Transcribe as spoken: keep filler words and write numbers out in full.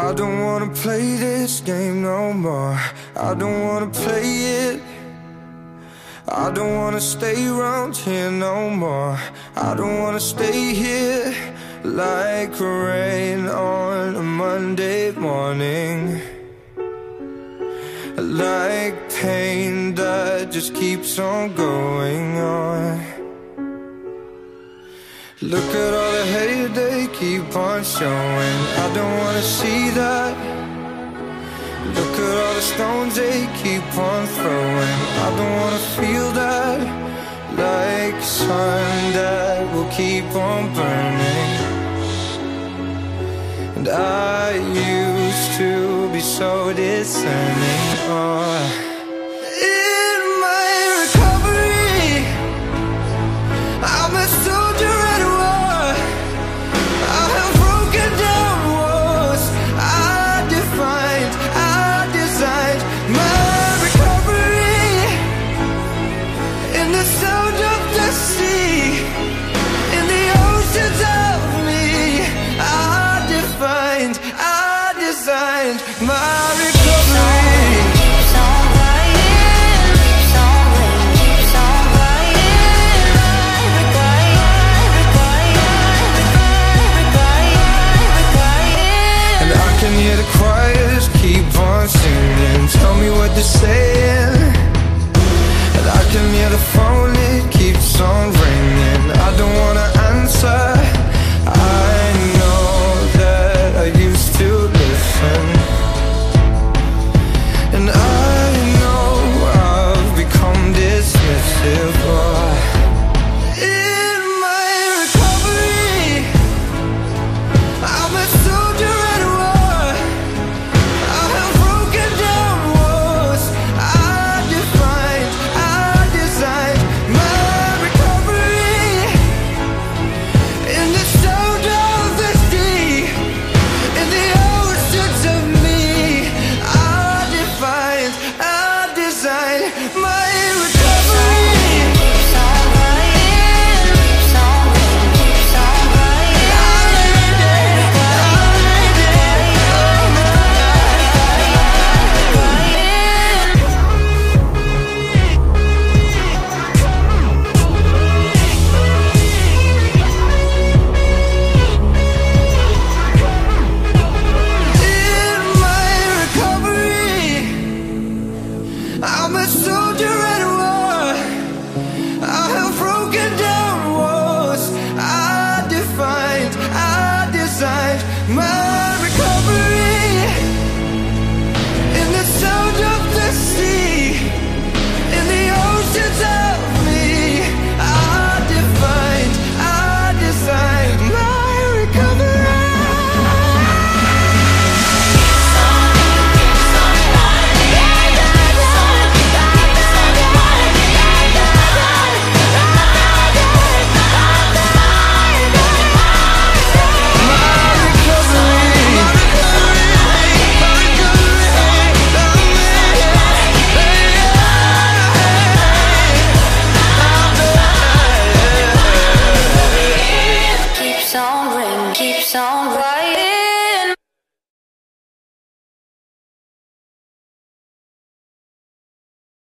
I don't wanna play this game no more. I don't wanna play it. I don't wanna stay around here no more. I don't wanna stay here like rain on a Monday morning, like pain that just keeps on going on. Look at all the hate they keep on showing. I don't wanna see that. Look at all the stones they keep on throwing. I don't wanna feel that, like sun that will keep on burning. And I used to be so discerning. Oh,